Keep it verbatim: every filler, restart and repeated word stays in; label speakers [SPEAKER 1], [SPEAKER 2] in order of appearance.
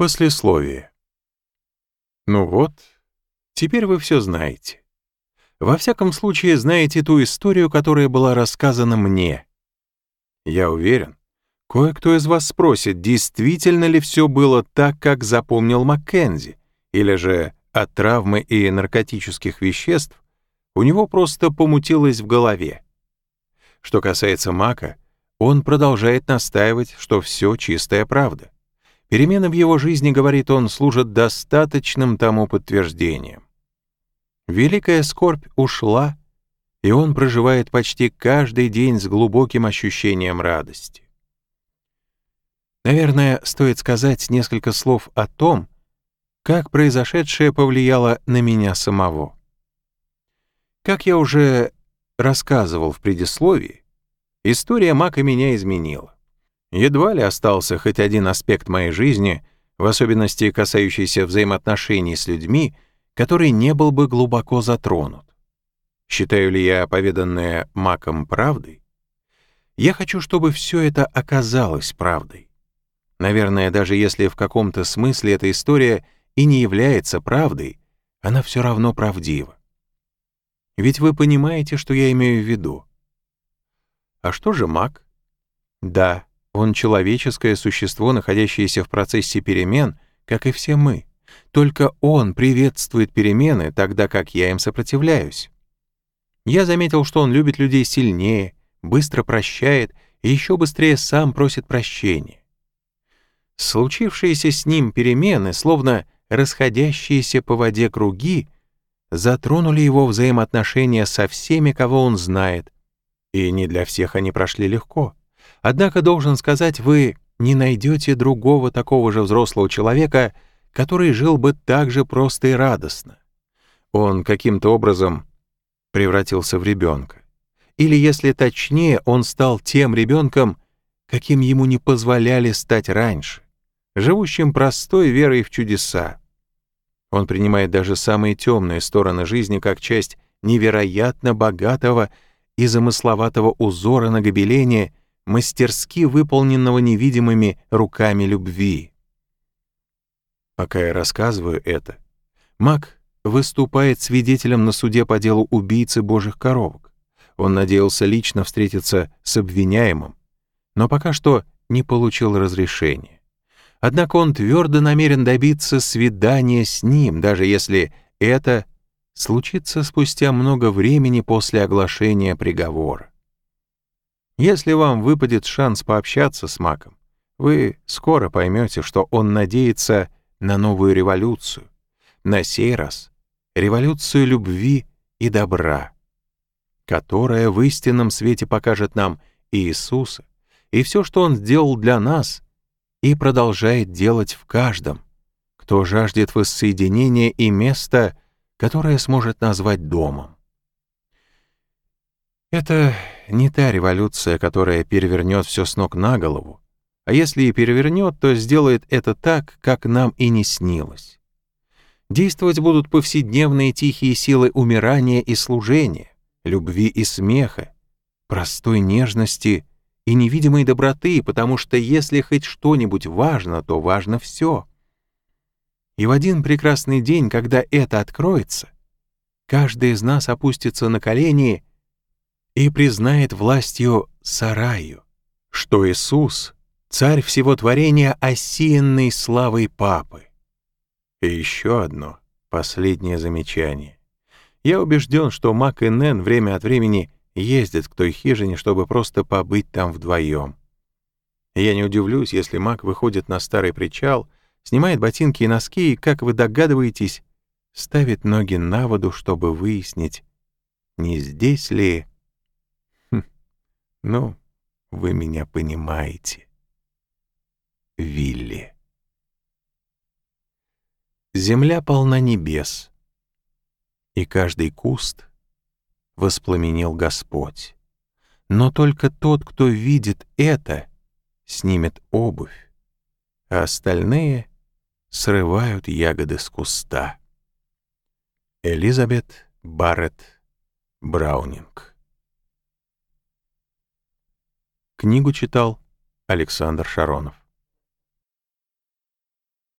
[SPEAKER 1] Послесловие. Ну вот, теперь вы все знаете. Во всяком случае, знаете ту историю, которая была рассказана мне. Я уверен, кое-кто из вас спросит, действительно ли все было так, как запомнил Маккензи, или же от травмы и наркотических веществ у него просто помутилось в голове. Что касается Мака, он продолжает настаивать, что все чистая правда. Перемены в его жизни, говорит он, служат достаточным тому подтверждением. Великая скорбь ушла, и он проживает почти каждый день с глубоким ощущением радости. Наверное, стоит сказать несколько слов о том, как произошедшее повлияло на меня самого. Как я уже рассказывал в предисловии, история Мака меня изменила. Едва ли остался хоть один аспект моей жизни, в особенности касающийся взаимоотношений с людьми, который не был бы глубоко затронут. Считаю ли я поведанное Маком правдой? Я хочу, чтобы все это оказалось правдой. Наверное, даже если в каком-то смысле эта история и не является правдой, она все равно правдива. Ведь вы понимаете, что я имею в виду. А что же Мак? Да, он человеческое существо, находящееся в процессе перемен, как и все мы. Только он приветствует перемены, тогда как я им сопротивляюсь. Я заметил, что он любит людей сильнее, быстро прощает и еще быстрее сам просит прощения. Случившиеся с ним перемены, словно расходящиеся по воде круги, затронули его взаимоотношения со всеми, кого он знает, и не для всех они прошли легко. Однако, должен сказать, вы не найдете другого такого же взрослого человека, который жил бы так же просто и радостно. Он каким-то образом превратился в ребенка. Или, если точнее, он стал тем ребенком, каким ему не позволяли стать раньше, живущим простой верой в чудеса. Он принимает даже самые темные стороны жизни как часть невероятно богатого и замысловатого узора на гобелене, мастерски выполненного невидимыми руками любви. Пока я рассказываю это, Мак выступает свидетелем на суде по делу убийцы божьих коровок. Он надеялся лично встретиться с обвиняемым, но пока что не получил разрешения. Однако он твердо намерен добиться свидания с ним, даже если это случится спустя много времени после оглашения приговора. Если вам выпадет шанс пообщаться с Маком, вы скоро поймете, что он надеется на новую революцию, на сей раз революцию любви и добра, которая в истинном свете покажет нам Иисуса и все, что Он сделал для нас и продолжает делать в каждом, кто жаждет воссоединения и места, которое сможет назвать домом. Это не та революция, которая перевернет все с ног на голову, а если и перевернет, то сделает это так, как нам и не снилось. Действовать будут повседневные тихие силы умирания и служения, любви и смеха, простой нежности и невидимой доброты, потому что если хоть что-нибудь важно, то важно все. И в один прекрасный день, когда это откроется, каждый из нас опустится на колени и признает властью Сараю, что Иисус — царь всего творения, осеянный славой Папы. И еще одно, последнее замечание. Я убежден, что Мак и Нэн время от времени ездят к той хижине, чтобы просто побыть там вдвоем. Я не удивлюсь, если Мак выходит на старый причал, снимает ботинки и носки и, как вы догадываетесь, ставит ноги на воду, чтобы выяснить, не здесь ли... Хм, ну, вы меня понимаете. Вилли. Земля полна небес, и каждый куст воспламенил Господь. Но только тот, кто видит это, снимет обувь, а остальные срывают ягоды с куста. Элизабет Барретт Браунинг. Книгу читал Александр Шаронов.